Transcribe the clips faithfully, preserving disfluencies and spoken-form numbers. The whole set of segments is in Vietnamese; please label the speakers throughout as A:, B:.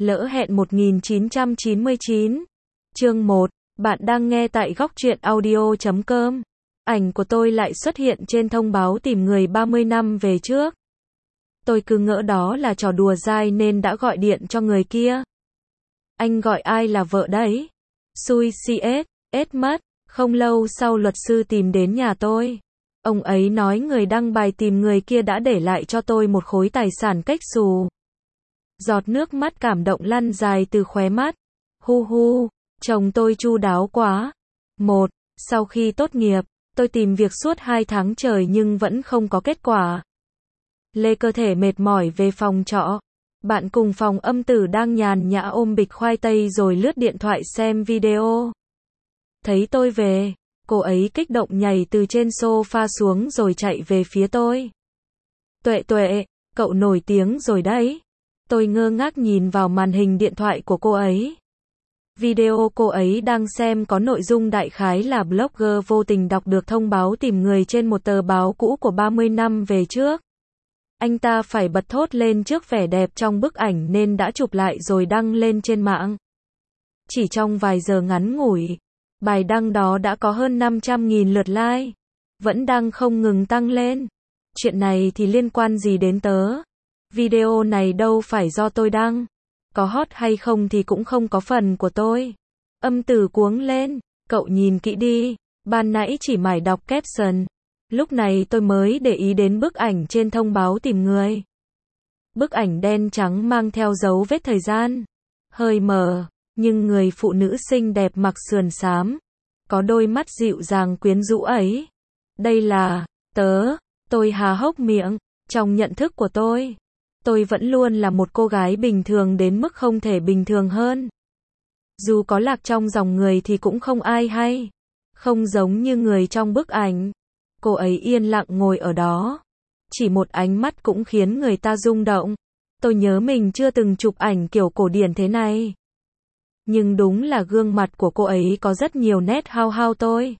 A: Lỡ hẹn một nghìn chín trăm chín mươi chín. Chương một. Bạn đang nghe tại góc truyện audio chấm com. Ảnh của tôi lại xuất hiện trên thông báo tìm người ba mươi năm về trước. Tôi cứ ngỡ đó là trò đùa dai nên đã gọi điện cho người kia. Anh gọi ai là vợ đấy? Xui xs, ết mất. Không lâu sau luật sư tìm đến nhà tôi. Ông ấy nói người đăng bài tìm người kia đã để lại cho tôi một khối tài sản cách xù. Giọt nước mắt cảm động lăn dài từ khóe mắt. Hu hu, chồng tôi chu đáo quá. Một, sau khi tốt nghiệp, tôi tìm việc suốt hai tháng trời nhưng vẫn không có kết quả. Lê cơ thể mệt mỏi về phòng trọ. Bạn cùng phòng âm tử đang nhàn nhã ôm bịch khoai tây rồi lướt điện thoại xem video. Thấy tôi về, cô ấy kích động nhảy từ trên sofa xuống rồi chạy về phía tôi. Tuệ tuệ, cậu nổi tiếng rồi đấy. Tôi ngơ ngác nhìn vào màn hình điện thoại của cô ấy. Video cô ấy đang xem có nội dung đại khái là blogger vô tình đọc được thông báo tìm người trên một tờ báo cũ của ba mươi năm về trước. Anh ta phải bật thốt lên trước vẻ đẹp trong bức ảnh nên đã chụp lại rồi đăng lên trên mạng. Chỉ trong vài giờ ngắn ngủi, bài đăng đó đã có hơn năm trăm nghìn lượt like. Vẫn đang không ngừng tăng lên. Chuyện này thì liên quan gì đến tớ? Video này đâu phải do tôi đăng. Có hot hay không thì cũng không có phần của tôi. Âm tử cuống lên. Cậu nhìn kỹ đi. Ban nãy chỉ mải đọc caption. Lúc này tôi mới để ý đến bức ảnh trên thông báo tìm người. Bức ảnh đen trắng mang theo dấu vết thời gian. Hơi mờ, nhưng người phụ nữ xinh đẹp mặc sườn xám. Có đôi mắt dịu dàng quyến rũ ấy. Đây là, tớ, tôi há hốc miệng. Trong nhận thức của tôi, tôi vẫn luôn là một cô gái bình thường đến mức không thể bình thường hơn. Dù có lạc trong dòng người thì cũng không ai hay. Không giống như người trong bức ảnh. Cô ấy yên lặng ngồi ở đó. Chỉ một ánh mắt cũng khiến người ta rung động. Tôi nhớ mình chưa từng chụp ảnh kiểu cổ điển thế này. Nhưng đúng là gương mặt của cô ấy có rất nhiều nét hao hao tôi.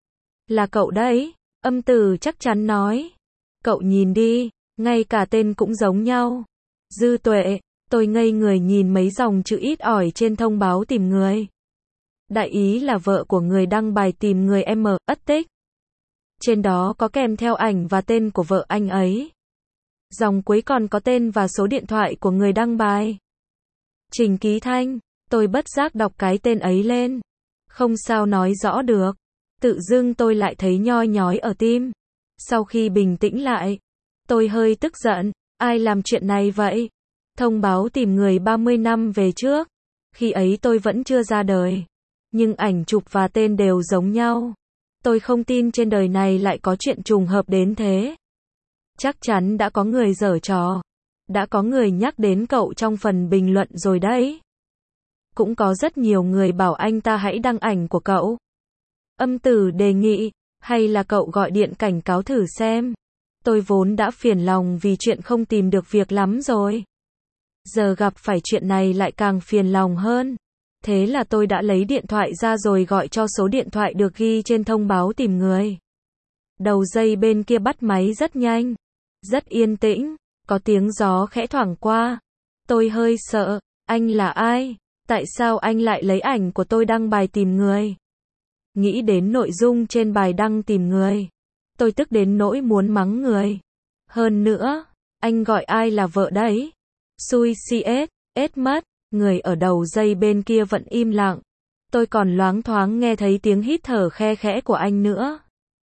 A: Là cậu đấy, âm tử chắc chắn nói. Cậu nhìn đi, ngay cả tên cũng giống nhau. Dư Tuệ, tôi ngây người nhìn mấy dòng chữ ít ỏi trên thông báo tìm người. Đại ý là vợ của người đăng bài tìm người M, ất tích. Trên đó có kèm theo ảnh và tên của vợ anh ấy. Dòng cuối còn có tên và số điện thoại của người đăng bài. Trình Ký Thanh, tôi bất giác đọc cái tên ấy lên. Không sao nói rõ được. Tự dưng tôi lại thấy nhoi nhói ở tim. Sau khi bình tĩnh lại, tôi hơi tức giận. Ai làm chuyện này vậy? Thông báo tìm người ba mươi năm về trước. Khi ấy tôi vẫn chưa ra đời. Nhưng ảnh chụp và tên đều giống nhau. Tôi không tin trên đời này lại có chuyện trùng hợp đến thế. Chắc chắn đã có người giở trò. Đã có người nhắc đến cậu trong phần bình luận rồi đấy. Cũng có rất nhiều người bảo anh ta hãy đăng ảnh của cậu. Âm tử đề nghị, hay là cậu gọi điện cảnh cáo thử xem. Tôi vốn đã phiền lòng vì chuyện không tìm được việc lắm rồi. Giờ gặp phải chuyện này lại càng phiền lòng hơn. Thế là tôi đã lấy điện thoại ra rồi gọi cho số điện thoại được ghi trên thông báo tìm người. Đầu dây bên kia bắt máy rất nhanh. Rất yên tĩnh. Có tiếng gió khẽ thoảng qua. Tôi hơi sợ. Anh là ai? Tại sao anh lại lấy ảnh của tôi đăng bài tìm người? Nghĩ đến nội dung trên bài đăng tìm người. Tôi tức đến nỗi muốn mắng người. Hơn nữa, anh gọi ai là vợ đấy? Xui xs, ết mất. Người ở đầu dây bên kia vẫn im lặng. Tôi còn loáng thoáng nghe thấy tiếng hít thở khe khẽ của anh nữa.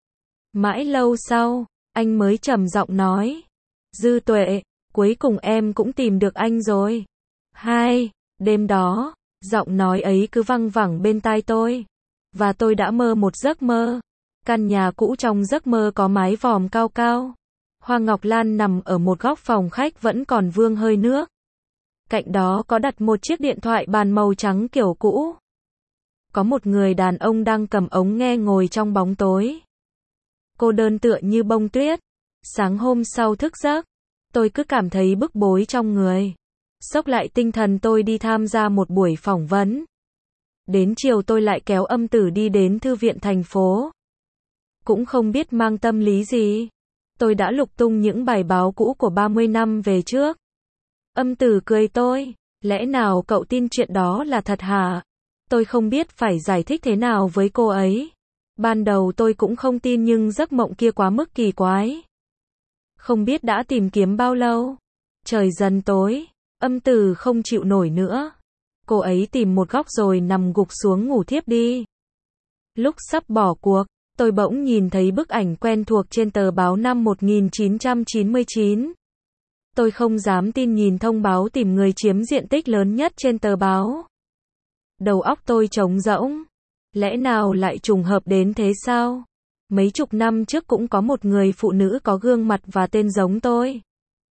A: Mãi lâu sau, anh mới trầm giọng nói. Dư Tuệ, cuối cùng em cũng tìm được anh rồi. Hai, đêm đó, giọng nói ấy cứ văng vẳng bên tai tôi. Và tôi đã mơ một giấc mơ. Căn nhà cũ trong giấc mơ có mái vòm cao cao. Hoa ngọc lan nằm ở một góc phòng khách vẫn còn vương hơi nước. Cạnh đó có đặt một chiếc điện thoại bàn màu trắng kiểu cũ. Có một người đàn ông đang cầm ống nghe ngồi trong bóng tối. Cô đơn tựa như bông tuyết. Sáng hôm sau thức giấc, tôi cứ cảm thấy bức bối trong người. Xốc lại tinh thần tôi đi tham gia một buổi phỏng vấn. Đến chiều tôi lại kéo âm tử đi đến thư viện thành phố. Cũng không biết mang tâm lý gì. Tôi đã lục tung những bài báo cũ của ba mươi năm về trước. Âm tử cười tôi. Lẽ nào cậu tin chuyện đó là thật hả? Tôi không biết phải giải thích thế nào với cô ấy. Ban đầu tôi cũng không tin nhưng giấc mộng kia quá mức kỳ quái. Không biết đã tìm kiếm bao lâu. Trời dần tối, Âm Tử không chịu nổi nữa. Cô ấy tìm một góc rồi nằm gục xuống ngủ thiếp đi. Lúc sắp bỏ cuộc, tôi bỗng nhìn thấy bức ảnh quen thuộc trên tờ báo năm một nghìn chín trăm chín mươi chín. Tôi không dám tin nhìn thông báo tìm người chiếm diện tích lớn nhất trên tờ báo. Đầu óc tôi trống rỗng. Lẽ nào lại trùng hợp đến thế sao? Mấy chục năm trước cũng có một người phụ nữ có gương mặt và tên giống tôi.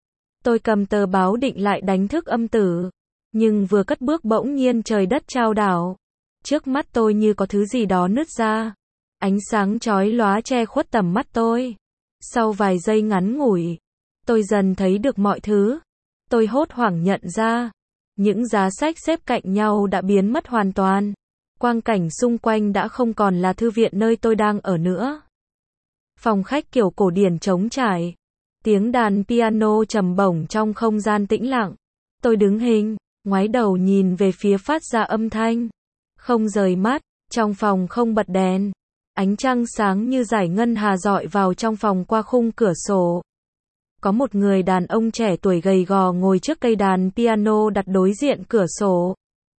A: Tôi cầm tờ báo định lại đánh thức Âm Tử. Nhưng vừa cất bước bỗng nhiên trời đất chao đảo. Trước mắt tôi như có thứ gì đó nứt ra. Ánh sáng chói lóa che khuất tầm mắt tôi. Sau vài giây ngắn ngủi, tôi dần thấy được mọi thứ. Tôi hốt hoảng nhận ra, những giá sách xếp cạnh nhau đã biến mất hoàn toàn. Quang cảnh xung quanh đã không còn là thư viện nơi tôi đang ở nữa. Phòng khách kiểu cổ điển trống trải. Tiếng đàn piano trầm bổng trong không gian tĩnh lặng. Tôi đứng hình, ngoái đầu nhìn về phía phát ra âm thanh. Không rời mắt, trong phòng không bật đèn. Ánh trăng sáng như dải ngân hà rọi vào trong phòng qua khung cửa sổ. Có một người đàn ông trẻ tuổi gầy gò ngồi trước cây đàn piano đặt đối diện cửa sổ.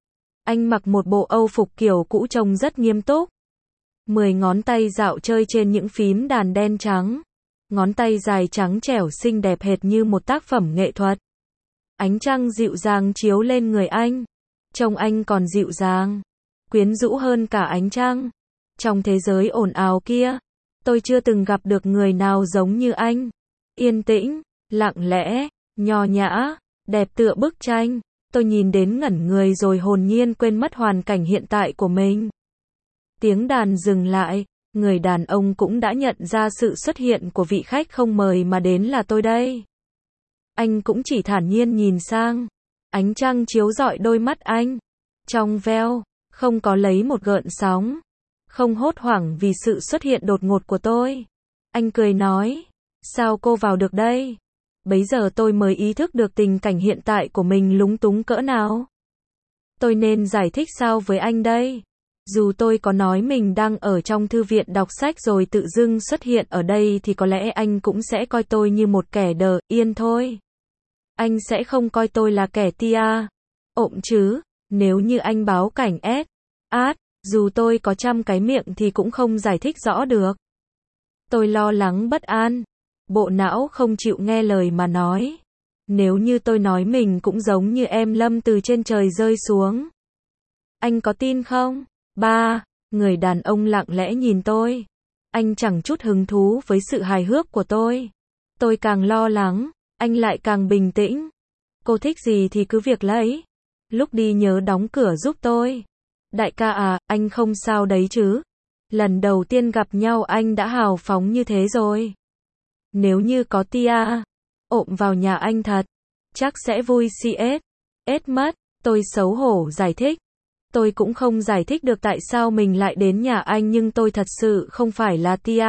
A: Anh mặc một bộ âu phục kiểu cũ trông rất nghiêm túc. Mười ngón tay dạo chơi trên những phím đàn đen trắng. Ngón tay dài trắng trẻo xinh đẹp hệt như một tác phẩm nghệ thuật. Ánh trăng dịu dàng chiếu lên người anh. Trông anh còn dịu dàng, quyến rũ hơn cả ánh trăng. Trong thế giới ồn ào kia, tôi chưa từng gặp được người nào giống như anh. Yên tĩnh, lặng lẽ, nho nhã, đẹp tựa bức tranh. Tôi nhìn đến ngẩn người rồi hồn nhiên quên mất hoàn cảnh hiện tại của mình. Tiếng đàn dừng lại, người đàn ông cũng đã nhận ra sự xuất hiện của vị khách không mời mà đến là tôi đây. Anh cũng chỉ thản nhiên nhìn sang. Ánh trăng chiếu rọi đôi mắt anh. Trong veo, không có lấy một gợn sóng. Không hốt hoảng vì sự xuất hiện đột ngột của tôi. Anh cười nói, sao cô vào được đây? Bấy giờ tôi mới ý thức được tình cảnh hiện tại của mình lúng túng cỡ nào. Tôi nên giải thích sao với anh đây? Dù tôi có nói mình đang ở trong thư viện đọc sách rồi tự dưng xuất hiện ở đây thì có lẽ anh cũng sẽ coi tôi như một kẻ đờ yên thôi. Anh sẽ không coi tôi là kẻ tia ộm chứ. Nếu như anh báo cảnh ét át, dù tôi có trăm cái miệng thì cũng không giải thích rõ được. Tôi lo lắng bất an. Bộ não không chịu nghe lời mà nói. Nếu như tôi nói mình cũng giống như em Lâm từ trên trời rơi xuống. Anh có tin không? Ba, người đàn ông lặng lẽ nhìn tôi. Anh chẳng chút hứng thú với sự hài hước của tôi. Tôi càng lo lắng, anh lại càng bình tĩnh. Cô thích gì thì cứ việc lấy. Lúc đi nhớ đóng cửa giúp tôi. Đại ca à, anh không sao đấy chứ? Lần đầu tiên gặp nhau anh đã hào phóng như thế rồi. Nếu như có tia ộm vào nhà anh thật, chắc sẽ vui xì ết ết mất. Tôi xấu hổ giải thích. Tôi cũng không giải thích được tại sao mình lại đến nhà anh nhưng tôi thật sự không phải là tia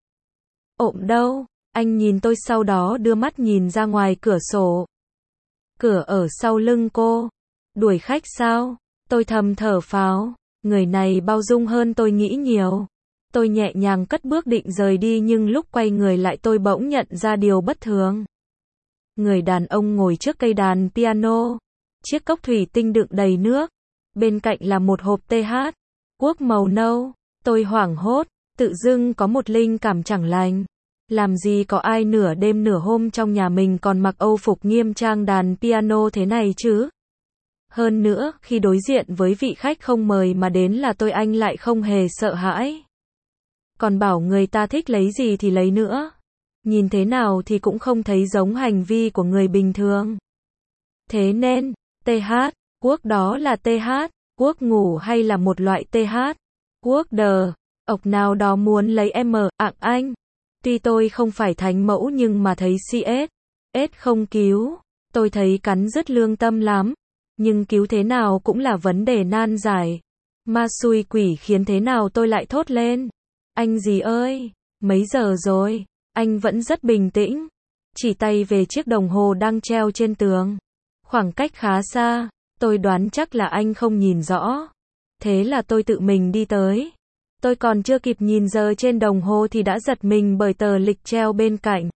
A: ộm đâu. Anh nhìn tôi sau đó đưa mắt nhìn ra ngoài cửa sổ. Cửa ở sau lưng cô. Đuổi khách sao? Tôi thầm thở phào. Người này bao dung hơn tôi nghĩ nhiều. Tôi nhẹ nhàng cất bước định rời đi nhưng lúc quay người lại tôi bỗng nhận ra điều bất thường. Người đàn ông ngồi trước cây đàn piano. Chiếc cốc thủy tinh đựng đầy nước. Bên cạnh là một hộp tê hát. Quốc màu nâu. Tôi hoảng hốt. Tự dưng có một linh cảm chẳng lành. Làm gì có ai nửa đêm nửa hôm trong nhà mình còn mặc âu phục nghiêm trang đàn piano thế này chứ? Hơn nữa, khi đối diện với vị khách không mời mà đến là tôi anh lại không hề sợ hãi. Còn bảo người ta thích lấy gì thì lấy nữa. Nhìn thế nào thì cũng không thấy giống hành vi của người bình thường. Thế nên, tê hát, quốc đó là tê hát, quốc ngủ hay là một loại tê hát? Quốc đờ, ộc nào đó muốn lấy em ạng anh. Tuy tôi không phải thánh mẫu nhưng mà thấy xê ét, ét không cứu. Tôi thấy cắn rứt lương tâm lắm. Nhưng cứu thế nào cũng là vấn đề nan giải. Ma xui quỷ khiến thế nào tôi lại thốt lên. Anh gì ơi, mấy giờ rồi? Anh vẫn rất bình tĩnh. Chỉ tay về chiếc đồng hồ đang treo trên tường. Khoảng cách khá xa. Tôi đoán chắc là anh không nhìn rõ. Thế là tôi tự mình đi tới. Tôi còn chưa kịp nhìn giờ trên đồng hồ thì đã giật mình bởi tờ lịch treo bên cạnh.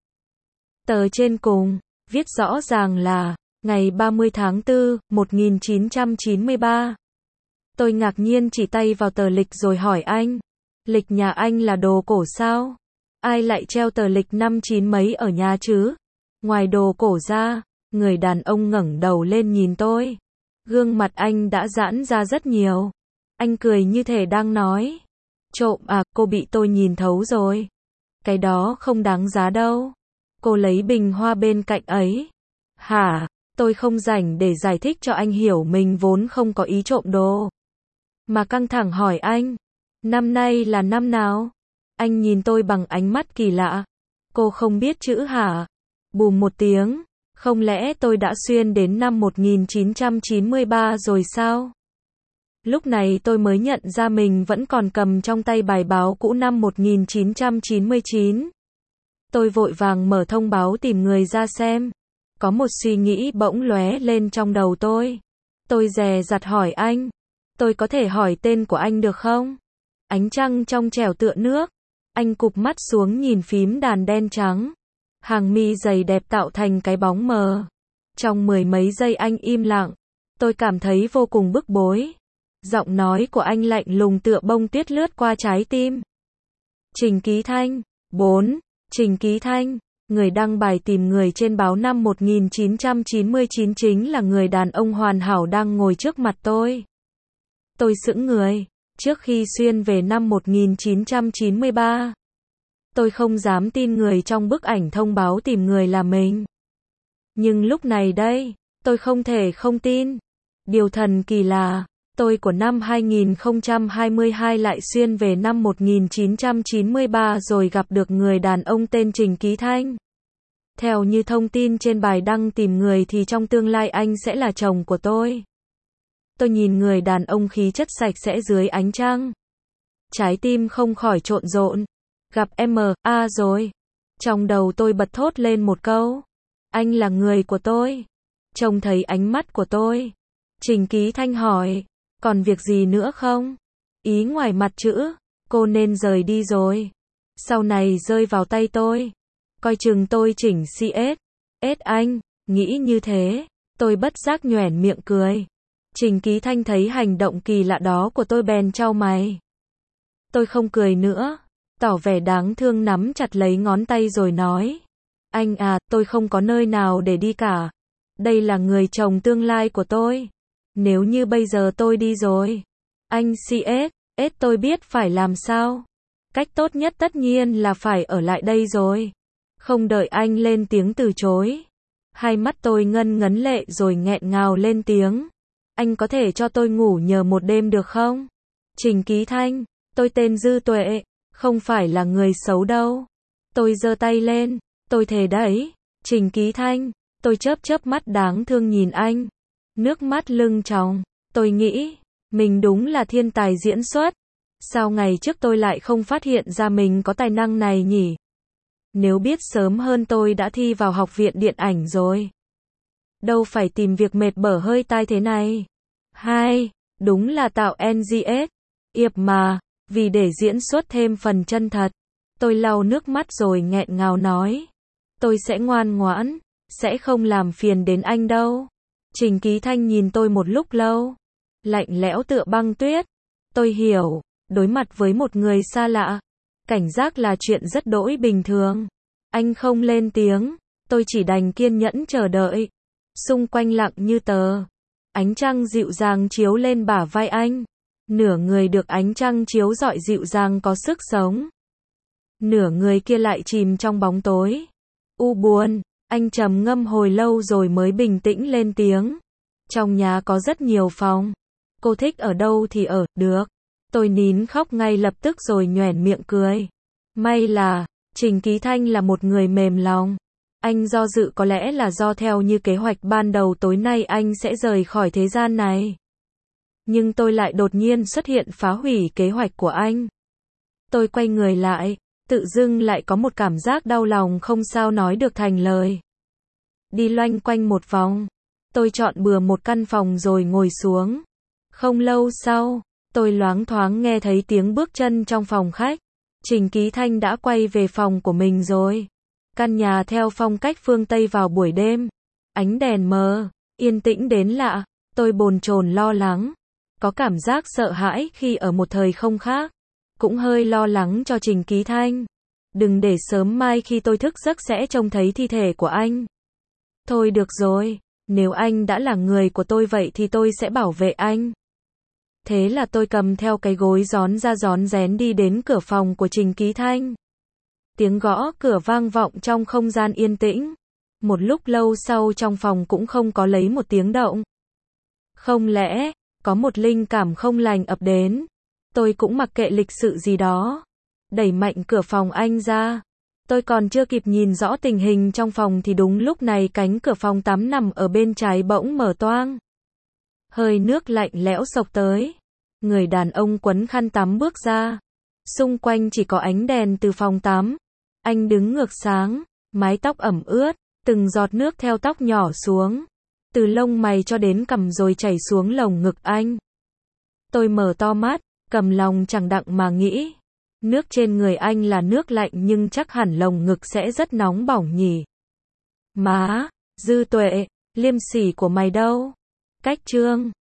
A: Tờ trên cùng, viết rõ ràng là ngày ba mươi tháng tư, một nghìn chín trăm chín mươi ba. Tôi ngạc nhiên chỉ tay vào tờ lịch rồi hỏi anh, lịch nhà anh là đồ cổ sao? Ai lại treo tờ lịch năm chín mấy ở nhà chứ? Ngoài đồ cổ ra, người đàn ông ngẩng đầu lên nhìn tôi. Gương mặt anh đã giãn ra rất nhiều. Anh cười như thể đang nói, trộm à, cô bị tôi nhìn thấu rồi. Cái đó không đáng giá đâu. Cô lấy bình hoa bên cạnh ấy. Hả? Tôi không rảnh để giải thích cho anh hiểu mình vốn không có ý trộm đồ. Mà căng thẳng hỏi anh, năm nay là năm nào? Anh nhìn tôi bằng ánh mắt kỳ lạ. Cô không biết chữ hả? Bùm một tiếng, không lẽ tôi đã xuyên đến năm một nghìn chín trăm chín mươi ba rồi sao? Lúc này tôi mới nhận ra mình vẫn còn cầm trong tay bài báo cũ năm một nghìn chín trăm chín mươi chín. Tôi vội vàng mở thông báo tìm người ra xem. Có một suy nghĩ bỗng lóe lên trong đầu tôi. Tôi dè dặt hỏi anh, tôi có thể hỏi tên của anh được không? Ánh trăng trong trẻo tựa nước. Anh cụp mắt xuống nhìn phím đàn đen trắng. Hàng mi dày đẹp tạo thành cái bóng mờ. Trong mười mấy giây anh im lặng. Tôi cảm thấy vô cùng bức bối. Giọng nói của anh lạnh lùng tựa bông tuyết lướt qua trái tim. Trình Ký Thanh. bốn. Trình Ký Thanh, người đăng bài tìm người trên báo năm một nghìn chín trăm chín mươi chín chính là người đàn ông hoàn hảo đang ngồi trước mặt tôi. Tôi sững người. Trước khi xuyên về năm một nghìn chín trăm chín mươi ba, tôi không dám tin người trong bức ảnh thông báo tìm người là mình. Nhưng lúc này đây, tôi không thể không tin. Điều thần kỳ là, tôi của năm hai nghìn không trăm hai mươi hai lại xuyên về năm một nghìn chín trăm chín mươi ba rồi gặp được người đàn ông tên Trình Ký Thanh. Theo như thông tin trên bài đăng tìm người thì trong tương lai anh sẽ là chồng của tôi. Tôi nhìn người đàn ông khí chất sạch sẽ dưới ánh trăng. Trái tim không khỏi trộn rộn. Gặp em a rồi. Trong đầu tôi bật thốt lên một câu. Anh là người của tôi. Trông thấy ánh mắt của tôi. Trình Ký Thanh hỏi. Còn việc gì nữa không? Ý ngoài mặt chữ. Cô nên rời đi rồi. Sau này rơi vào tay tôi. Coi chừng tôi chỉnh xê ét. Ết anh. Nghĩ như thế. Tôi bất giác nhoẻn miệng cười. Trình Ký Thanh thấy hành động kỳ lạ đó của tôi bèn chau mày. Tôi không cười nữa. Tỏ vẻ đáng thương nắm chặt lấy ngón tay rồi nói. Anh à, tôi không có nơi nào để đi cả. Đây là người chồng tương lai của tôi. Nếu như bây giờ tôi đi rồi. Anh xê ét, ết tôi biết phải làm sao. Cách tốt nhất tất nhiên là phải ở lại đây rồi. Không đợi anh lên tiếng từ chối. Hai mắt tôi ngân ngấn lệ rồi nghẹn ngào lên tiếng. Anh có thể cho tôi ngủ nhờ một đêm được không? Trình Ký Thanh, tôi tên Dư Tuệ, không phải là người xấu đâu. Tôi giơ tay lên, tôi thề đấy. Trình Ký Thanh, tôi chớp chớp mắt đáng thương nhìn anh. Nước mắt lưng tròng, tôi nghĩ, mình đúng là thiên tài diễn xuất. Sao ngày trước tôi lại không phát hiện ra mình có tài năng này nhỉ? Nếu biết sớm hơn tôi đã thi vào học viện điện ảnh rồi. Đâu phải tìm việc mệt bở hơi tai thế này. Hai, đúng là tạo en giê ét. Yệp mà, vì để diễn xuất thêm phần chân thật. Tôi lau nước mắt rồi nghẹn ngào nói. Tôi sẽ ngoan ngoãn, sẽ không làm phiền đến anh đâu. Trình Ký Thanh nhìn tôi một lúc lâu. Lạnh lẽo tựa băng tuyết. Tôi hiểu, đối mặt với một người xa lạ. Cảnh giác là chuyện rất đỗi bình thường. Anh không lên tiếng, tôi chỉ đành kiên nhẫn chờ đợi. Xung quanh lặng như tờ. Ánh trăng dịu dàng chiếu lên bả vai anh. Nửa người được ánh trăng chiếu rọi dịu dàng có sức sống. Nửa người kia lại chìm trong bóng tối. U buồn, anh trầm ngâm hồi lâu rồi mới bình tĩnh lên tiếng. Trong nhà có rất nhiều phòng. Cô thích ở đâu thì ở, được. Tôi nín khóc ngay lập tức rồi nhoẻn miệng cười. May là, Trình Ký Thanh là một người mềm lòng. Anh do dự có lẽ là do theo như kế hoạch ban đầu tối nay anh sẽ rời khỏi thế gian này. Nhưng tôi lại đột nhiên xuất hiện phá hủy kế hoạch của anh. Tôi quay người lại, tự dưng lại có một cảm giác đau lòng không sao nói được thành lời. Đi loanh quanh một vòng, Tôi chọn bừa một căn phòng rồi ngồi xuống. Không lâu sau, tôi loáng thoáng nghe thấy tiếng bước chân trong phòng khách. Trình Ký Thanh đã quay về phòng của mình rồi. Căn nhà theo phong cách phương Tây vào buổi đêm. Ánh đèn mờ, yên tĩnh đến lạ. Tôi bồn chồn lo lắng. Có cảm giác sợ hãi khi ở một thời không khác. Cũng hơi lo lắng cho Trình Ký Thanh. Đừng để sớm mai khi tôi thức giấc sẽ trông thấy thi thể của anh. Thôi được rồi, nếu anh đã là người của tôi vậy thì tôi sẽ bảo vệ anh. Thế là tôi cầm theo cái gối gión ra gión rén đi đến cửa phòng của Trình Ký Thanh. Tiếng gõ cửa vang vọng trong không gian yên tĩnh. Một lúc lâu sau trong phòng cũng không có lấy một tiếng động. Không lẽ, có một linh cảm không lành ập đến. Tôi cũng mặc kệ lịch sự gì đó. Đẩy mạnh cửa phòng anh ra. Tôi còn chưa kịp nhìn rõ tình hình trong phòng thì đúng lúc này cánh cửa phòng tắm nằm ở bên trái bỗng mở toang. Hơi nước lạnh lẽo xộc tới. Người đàn ông quấn khăn tắm bước ra. Xung quanh chỉ có ánh đèn từ phòng tắm. Anh đứng ngược sáng, mái tóc ẩm ướt, từng giọt nước theo tóc nhỏ xuống. Từ lông mày cho đến cằm rồi chảy xuống lồng ngực anh. Tôi mở to mắt, cầm lòng chẳng đặng mà nghĩ. Nước trên người anh là nước lạnh nhưng chắc hẳn lồng ngực sẽ rất nóng bỏng nhỉ. Má, Dư Tuệ, liêm sỉ của mày đâu? Cách chương